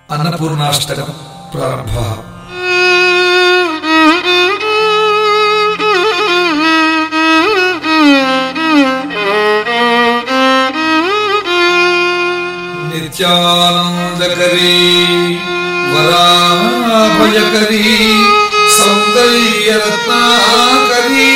अन्नपूर्णाष्टकं प्रारम्भः। नित्यानन्दकरी वराभयकरी सौन्दर्यरत्नाकरी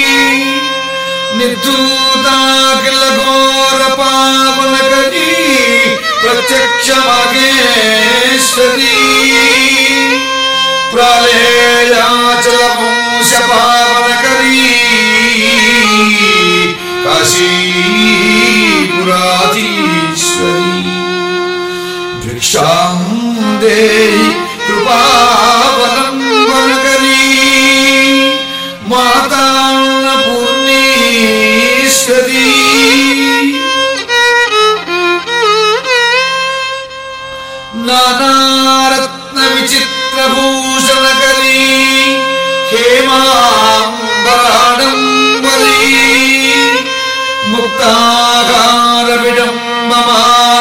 निर्धूताखिल घोर पावनकरी प्रत्यक्ष मागेश्वरी प्रलयाचल वंश पावनकरी काशीपुराधीश्वरी भिक्षां देहि कृपावलम्बनकरी मातान्नपूर्णेश्वरी नानारत्न विचित्रभूषणकरी हेमाम्बराडम्बरी मुक्ताकार विडम्बमान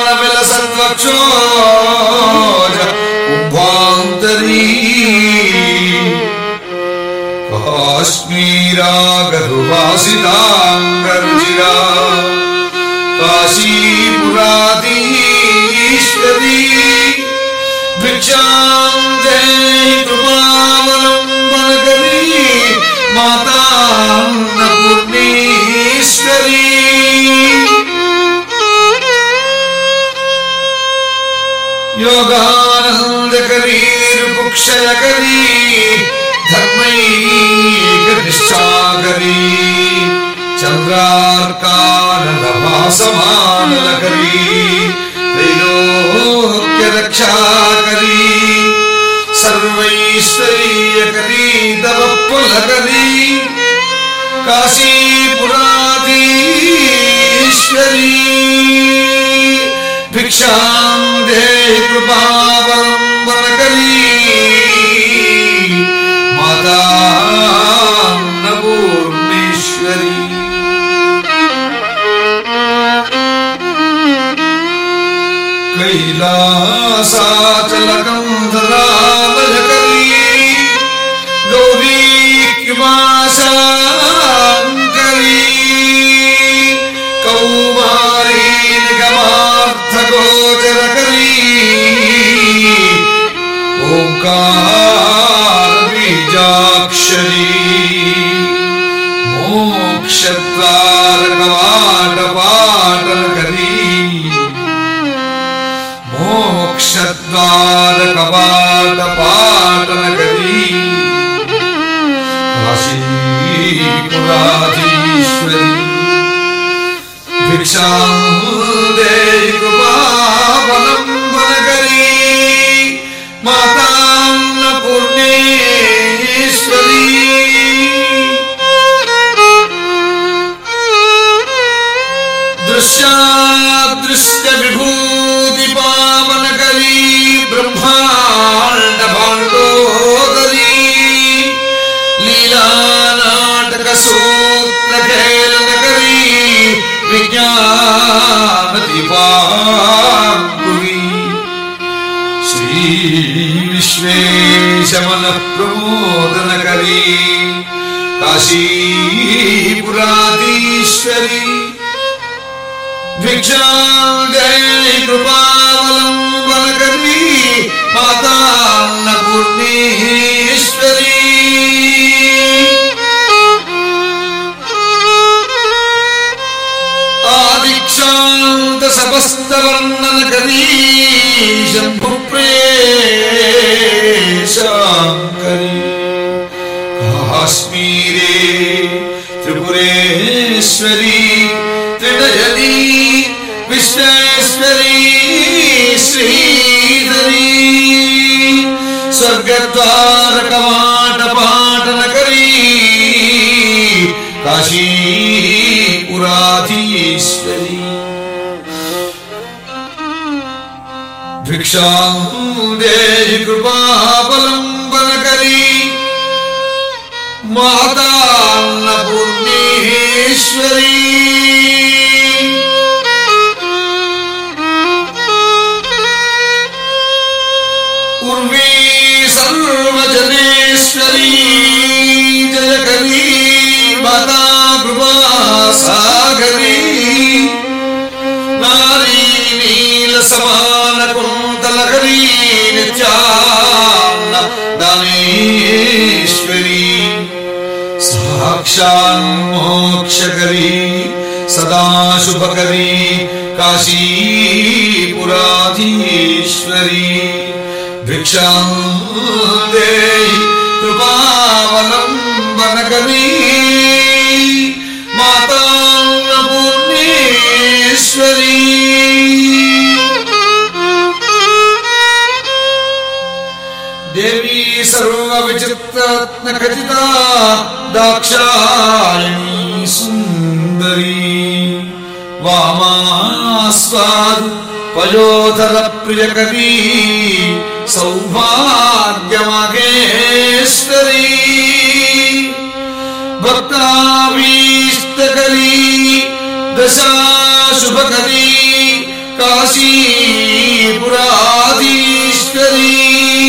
विलसद्वक्षोज उभान्तरी काश्मीरागरुवासिताङ्गरुचिरा काशीपुराधीश्वरी भिक्षां देहि कृपावलम्बनकरी मातान्नपूर्णेश्वरी योगानन्दकरी रुक्षयकरी धर्मैकनिष्ठाकरी चन्द्रार्कानलभासमानलकरी त्रैलोक्यरक्षाकरी सर्वैश्वर्यकरी तव पुलकरी काशीपुराधीश्वरी भिक्षां देहि कृपावलम्बनकरी मातान्नपूर्णेश्वरी कैलासाचलकन्धरालयकरी गौरी कृपाशाङ्करी कौमारी निगमार्थगोचरकरी ओंकार बीजाक्षरी मोक्षद्वार कवाट पाटनकरी मोक्षद्वार कवाट पाटनकरी काशीपुराधीश्वरी भिक्षां देहि कृपावलम्बनकरी मातान्नपूर्णेश्वरी दृश्यादृश्य विभूति पावनकरी ब्रह्मांड भाण्डोदरी लीला नाटक सूत्र खेलनकरी विज्ञान दीपांकुरी श्री विश्वेश मन प्रमोदनकरी काशीपुराधीश्वरी भिक्षां देहि कृपावलम्बनकरी मातान्नपूर्णेश्वरी आदिक्षान्त सपस्तवर्णनकरी शम्भुप्रेशाङ्करी काश्मीरे त्रिपुरेश्वरी त्रिनयनी विश्वेश्वरी श्रीधरी स्वर्गद्वार कवाट पाटनकरी काशीपुराधीश्वरी भिक्षां देहि कृपावलम्बनकरी मातान्नपूर्णेश्वरी जयकरी माता कृपा सागरी नारी नील समान कुंतलहरी नित्यान्न दानेश्वरी साक्षात् मोक्षकरी सदा शुभकरी काशीपुराधीश्वरी भिक्षां देहि कृपावलम्बनकरी माता अन्नपूर्णेश्वरी देवी सर्वविचित्ररत्नखचिता दाक्षायणी सुन्दरी वामास्वादु पयोधर प्रियकरी सौभाग्यमगेश्वरी भक्ताभीष्टकरी दशाशुभकरी काशीपुराधीश्वरी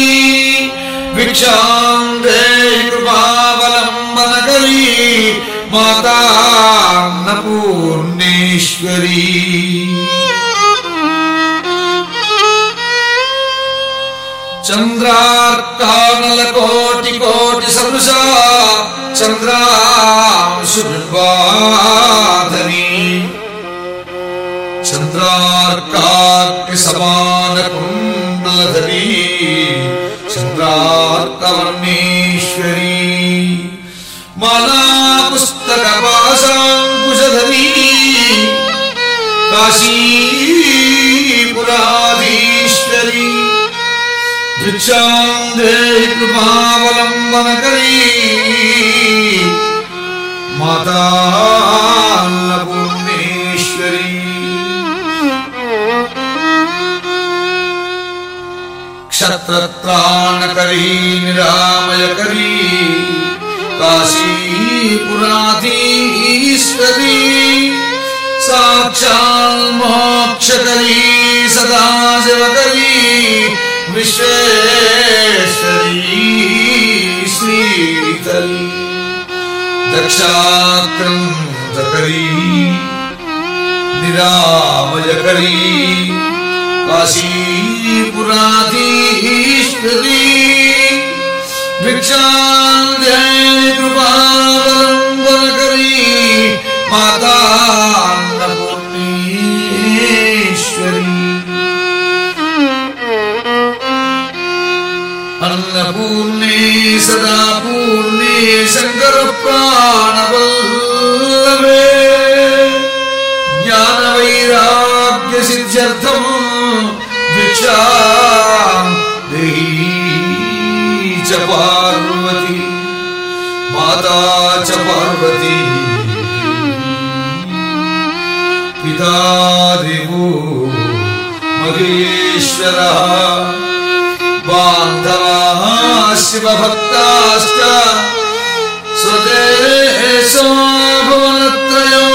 भिक्षां देहि कृपावलम्बनकरी माता अन्नपूर्णेश्वरी चंद्रार्कानलकोटि सदृशा चंद्रांशुबिम्बाधरी चंद्रार्काग्नि समान कुंडलधरी चंद्रार्कवर्णेश्वरी माला पुस्तक पाशांकुशधरी काशीपुराधीश्वरी भिक्षां देहि कृपावलम्बनकरी माता अन्नपूर्णेश्वरी क्षत्रत्राणकरी निरामयकरी काशीपुराधीश्वरी साक्षात् मोक्षकरी सदा शिवकरी विश्वेश्वरी श्रीधरी दक्षाक्रंदकरी निरामयकरी काशीपुराधीश्वरी भिक्षां देहि कृपावलम्बनकरी माता अन्नपूर्णेश्वरी अन्नपूर्णे सदा पूर्णे शंकर प्राणवल्लभे ज्ञान वैराग्य सिद्ध्यर्थम भिक्षां देहि च पार्वती माता च पार्वती पिता देवो महेश्वरः बान्धवाः शिवभक्ताश्च स्वदेशो भुवनत्रयो